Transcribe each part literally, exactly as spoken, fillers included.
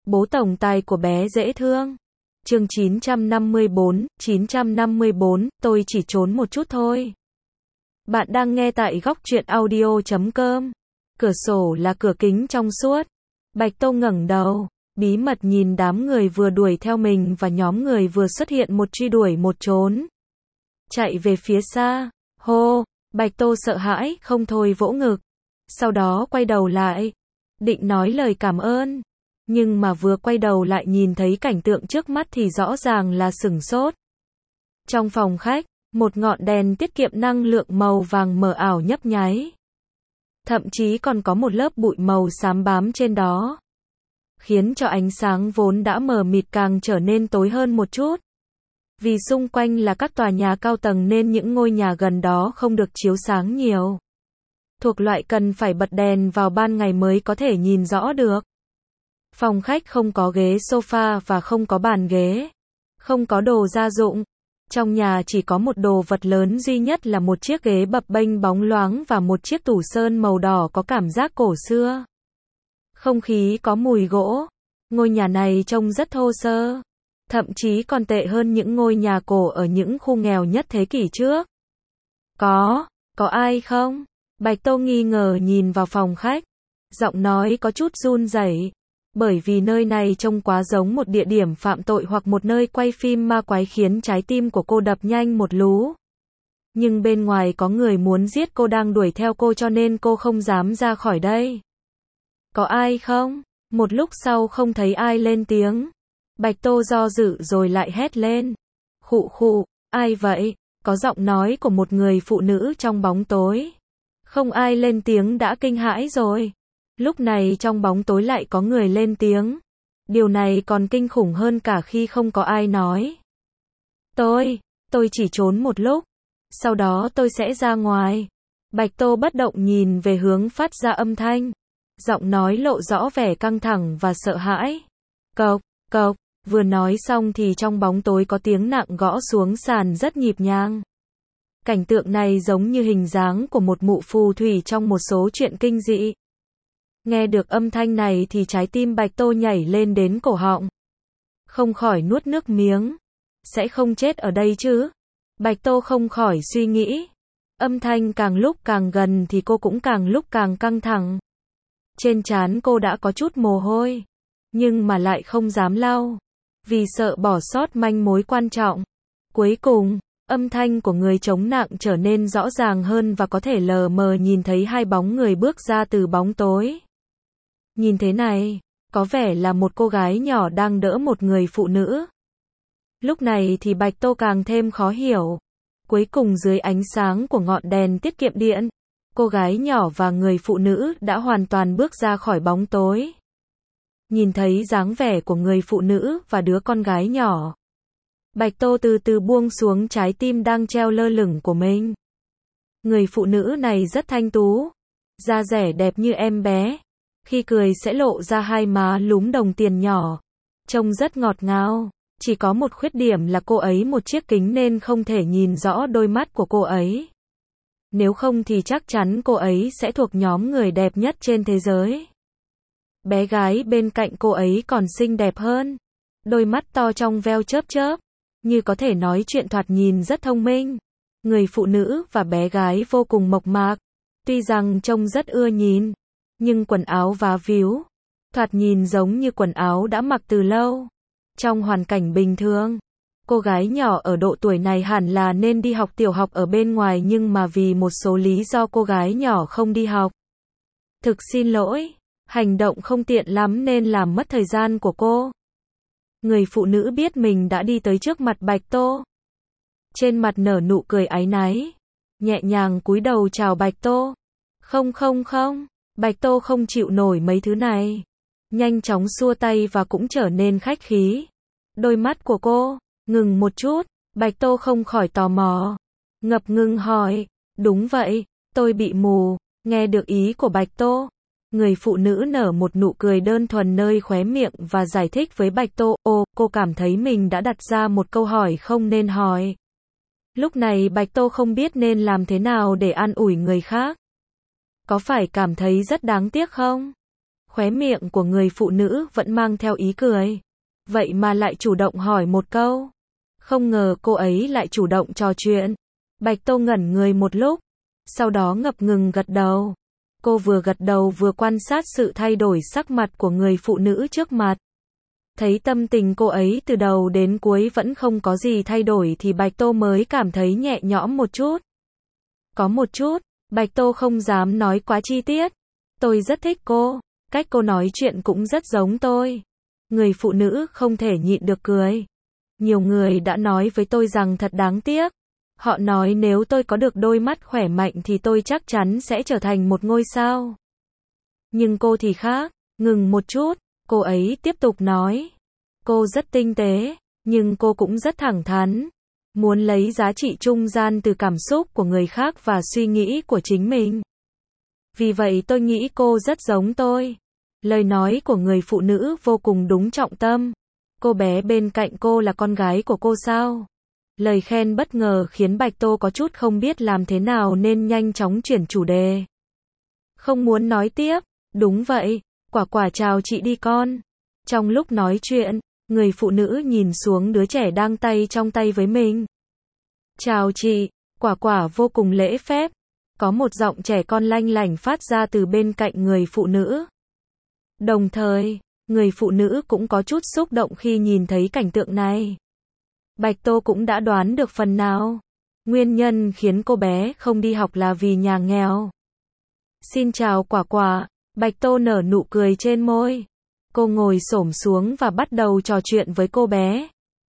Bố tổng tài của bé dễ thương. Chương chín trăm năm mươi bốn, chín trăm năm mươi bốn, tôi chỉ trốn một chút thôi. Bạn đang nghe tại góc truyện audio chấm com. Cửa sổ là cửa kính trong suốt. Bạch Tô ngẩng đầu, bí mật nhìn đám người vừa đuổi theo mình và nhóm người vừa xuất hiện một truy đuổi một trốn. Chạy về phía xa, hô, Bạch Tô sợ hãi, không thôi vỗ ngực. Sau đó quay đầu lại, định nói lời cảm ơn. Nhưng mà vừa quay đầu lại nhìn thấy cảnh tượng trước mắt thì rõ ràng là sửng sốt. Trong phòng khách, một ngọn đèn tiết kiệm năng lượng màu vàng mờ ảo nhấp nháy. Thậm chí còn có một lớp bụi màu xám bám trên đó, khiến cho ánh sáng vốn đã mờ mịt càng trở nên tối hơn một chút. Vì xung quanh là các tòa nhà cao tầng nên những ngôi nhà gần đó không được chiếu sáng nhiều. Thuộc loại cần phải bật đèn vào ban ngày mới có thể nhìn rõ được. Phòng khách không có ghế sofa và không có bàn ghế. Không có đồ gia dụng. Trong nhà chỉ có một đồ vật lớn duy nhất là một chiếc ghế bập bênh bóng loáng và một chiếc tủ sơn màu đỏ có cảm giác cổ xưa. Không khí có mùi gỗ. Ngôi nhà này trông rất thô sơ. Thậm chí còn tệ hơn những ngôi nhà cổ ở những khu nghèo nhất thế kỷ trước. Có, có ai không? Bạch Tô nghi ngờ nhìn vào phòng khách. Giọng nói có chút run rẩy. Bởi vì nơi này trông quá giống một địa điểm phạm tội hoặc một nơi quay phim ma quái khiến trái tim của cô đập nhanh một lú. Nhưng bên ngoài có người muốn giết cô đang đuổi theo cô cho nên cô không dám ra khỏi đây. Có ai không? Một lúc sau không thấy ai lên tiếng. Bạch Tô do dự rồi lại hét lên. Khụ khụ, ai vậy? Có giọng nói của một người phụ nữ trong bóng tối. Không ai lên tiếng đã kinh hãi rồi. Lúc này trong bóng tối lại có người lên tiếng. Điều này còn kinh khủng hơn cả khi không có ai nói. Tôi, tôi chỉ trốn một lúc. Sau đó tôi sẽ ra ngoài. Bạch Tô bất động nhìn về hướng phát ra âm thanh. Giọng nói lộ rõ vẻ căng thẳng và sợ hãi. Cộc, cộc, vừa nói xong thì trong bóng tối có tiếng nặng gõ xuống sàn rất nhịp nhàng. Cảnh tượng này giống như hình dáng của một mụ phù thủy trong một số truyện kinh dị. Nghe được âm thanh này thì trái tim Bạch Tô nhảy lên đến cổ họng. Không khỏi nuốt nước miếng. Sẽ không chết ở đây chứ? Bạch Tô không khỏi suy nghĩ. Âm thanh càng lúc càng gần thì cô cũng càng lúc càng căng thẳng. Trên trán cô đã có chút mồ hôi. Nhưng mà lại không dám lau. Vì sợ bỏ sót manh mối quan trọng. Cuối cùng, âm thanh của người chống nặng trở nên rõ ràng hơn và có thể lờ mờ nhìn thấy hai bóng người bước ra từ bóng tối. Nhìn thế này, có vẻ là một cô gái nhỏ đang đỡ một người phụ nữ. Lúc này thì Bạch Tô càng thêm khó hiểu. Cuối cùng dưới ánh sáng của ngọn đèn tiết kiệm điện, cô gái nhỏ và người phụ nữ đã hoàn toàn bước ra khỏi bóng tối. Nhìn thấy dáng vẻ của người phụ nữ và đứa con gái nhỏ, Bạch Tô từ từ buông xuống trái tim đang treo lơ lửng của mình. Người phụ nữ này rất thanh tú, da dẻ đẹp như em bé. Khi cười sẽ lộ ra hai má lúm đồng tiền nhỏ. Trông rất ngọt ngào. Chỉ có một khuyết điểm là cô ấy một chiếc kính nên không thể nhìn rõ đôi mắt của cô ấy. Nếu không thì chắc chắn cô ấy sẽ thuộc nhóm người đẹp nhất trên thế giới. Bé gái bên cạnh cô ấy còn xinh đẹp hơn. Đôi mắt to trong veo chớp chớp. Như có thể nói chuyện thoạt nhìn rất thông minh. Người phụ nữ và bé gái vô cùng mộc mạc. Tuy rằng trông rất ưa nhìn. Nhưng quần áo vá víu. Thoạt nhìn giống như quần áo đã mặc từ lâu. Trong hoàn cảnh bình thường, cô gái nhỏ ở độ tuổi này hẳn là nên đi học tiểu học ở bên ngoài nhưng mà vì một số lý do cô gái nhỏ không đi học. Thực xin lỗi, hành động không tiện lắm nên làm mất thời gian của cô. Người phụ nữ biết mình đã đi tới trước mặt Bạch Tô. Trên mặt nở nụ cười áy náy, nhẹ nhàng cúi đầu chào Bạch Tô. Không không không, Bạch Tô không chịu nổi mấy thứ này. Nhanh chóng xua tay và cũng trở nên khách khí. Đôi mắt của cô ngừng một chút, Bạch Tô không khỏi tò mò. Ngập ngừng hỏi, đúng vậy, tôi bị mù. Nghe được ý của Bạch Tô, người phụ nữ nở một nụ cười đơn thuần nơi khóe miệng và giải thích với Bạch Tô, ô, cô cảm thấy mình đã đặt ra một câu hỏi không nên hỏi. Lúc này Bạch Tô không biết nên làm thế nào để an ủi người khác. Có phải cảm thấy rất đáng tiếc không? Khóe miệng của người phụ nữ vẫn mang theo ý cười. Vậy mà lại chủ động hỏi một câu. Không ngờ cô ấy lại chủ động trò chuyện. Bạch Tô ngẩn người một lúc. Sau đó ngập ngừng gật đầu. Cô vừa gật đầu vừa quan sát sự thay đổi sắc mặt của người phụ nữ trước mặt. Thấy tâm tình cô ấy từ đầu đến cuối vẫn không có gì thay đổi thì Bạch Tô mới cảm thấy nhẹ nhõm một chút. Có một chút, Bạch Tô không dám nói quá chi tiết. Tôi rất thích cô, cách cô nói chuyện cũng rất giống tôi. Người phụ nữ không thể nhịn được cười. Nhiều người đã nói với tôi rằng thật đáng tiếc. Họ nói nếu tôi có được đôi mắt khỏe mạnh thì tôi chắc chắn sẽ trở thành một ngôi sao. Nhưng cô thì khác, ngừng một chút, cô ấy tiếp tục nói. Cô rất tinh tế, nhưng cô cũng rất thẳng thắn. Muốn lấy giá trị trung gian từ cảm xúc của người khác và suy nghĩ của chính mình. Vì vậy tôi nghĩ cô rất giống tôi. Lời nói của người phụ nữ vô cùng đúng trọng tâm. Cô bé bên cạnh cô là con gái của cô sao? Lời khen bất ngờ khiến Bạch Tô có chút không biết làm thế nào nên nhanh chóng chuyển chủ đề. Không muốn nói tiếp. Đúng vậy, Quả Quả chào chị đi con. Trong lúc nói chuyện, người phụ nữ nhìn xuống đứa trẻ đang tay trong tay với mình. Chào chị, Quả Quả vô cùng lễ phép. Có một giọng trẻ con lanh lảnh phát ra từ bên cạnh người phụ nữ. Đồng thời, người phụ nữ cũng có chút xúc động khi nhìn thấy cảnh tượng này. Bạch Tô cũng đã đoán được phần nào. Nguyên nhân khiến cô bé không đi học là vì nhà nghèo. Xin chào Quả Quả, Bạch Tô nở nụ cười trên môi. Cô ngồi xổm xuống và bắt đầu trò chuyện với cô bé.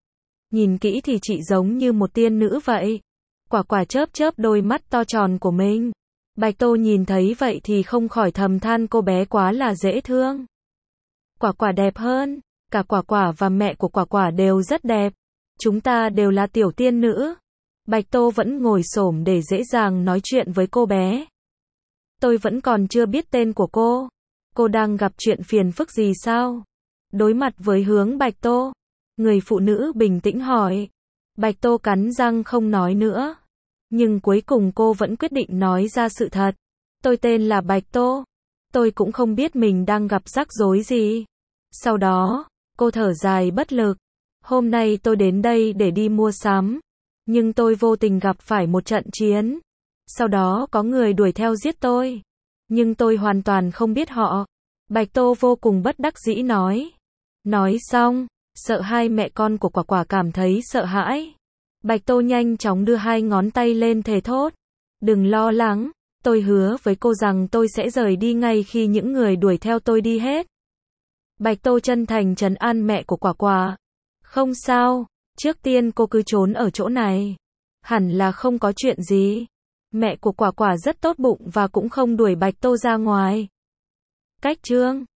Nhìn kỹ thì chị giống như một tiên nữ vậy. Quả Quả chớp chớp đôi mắt to tròn của mình. Bạch Tô nhìn thấy vậy thì không khỏi thầm than cô bé quá là dễ thương. Quả Quả đẹp hơn. Cả Quả Quả và mẹ của Quả Quả đều rất đẹp. Chúng ta đều là tiểu tiên nữ. Bạch Tô vẫn ngồi xổm để dễ dàng nói chuyện với cô bé. Tôi vẫn còn chưa biết tên của cô. Cô đang gặp chuyện phiền phức gì sao? Đối mặt với hướng Bạch Tô, người phụ nữ bình tĩnh hỏi. Bạch Tô cắn răng không nói nữa. Nhưng cuối cùng cô vẫn quyết định nói ra sự thật. Tôi tên là Bạch Tô. Tôi cũng không biết mình đang gặp rắc rối gì. Sau đó, cô thở dài bất lực. Hôm nay tôi đến đây để đi mua sắm. Nhưng tôi vô tình gặp phải một trận chiến. Sau đó có người đuổi theo giết tôi. Nhưng tôi hoàn toàn không biết họ. Bạch Tô vô cùng bất đắc dĩ nói. Nói xong, sợ hai mẹ con của Quả Quả cảm thấy sợ hãi. Bạch Tô nhanh chóng đưa hai ngón tay lên thề thốt. Đừng lo lắng, tôi hứa với cô rằng tôi sẽ rời đi ngay khi những người đuổi theo tôi đi hết. Bạch Tô chân thành trấn an mẹ của Quả Quả. Không sao, trước tiên cô cứ trốn ở chỗ này. Hẳn là không có chuyện gì. Mẹ của Quả Quả rất tốt bụng và cũng không đuổi Bạch Tô ra ngoài. Cách chương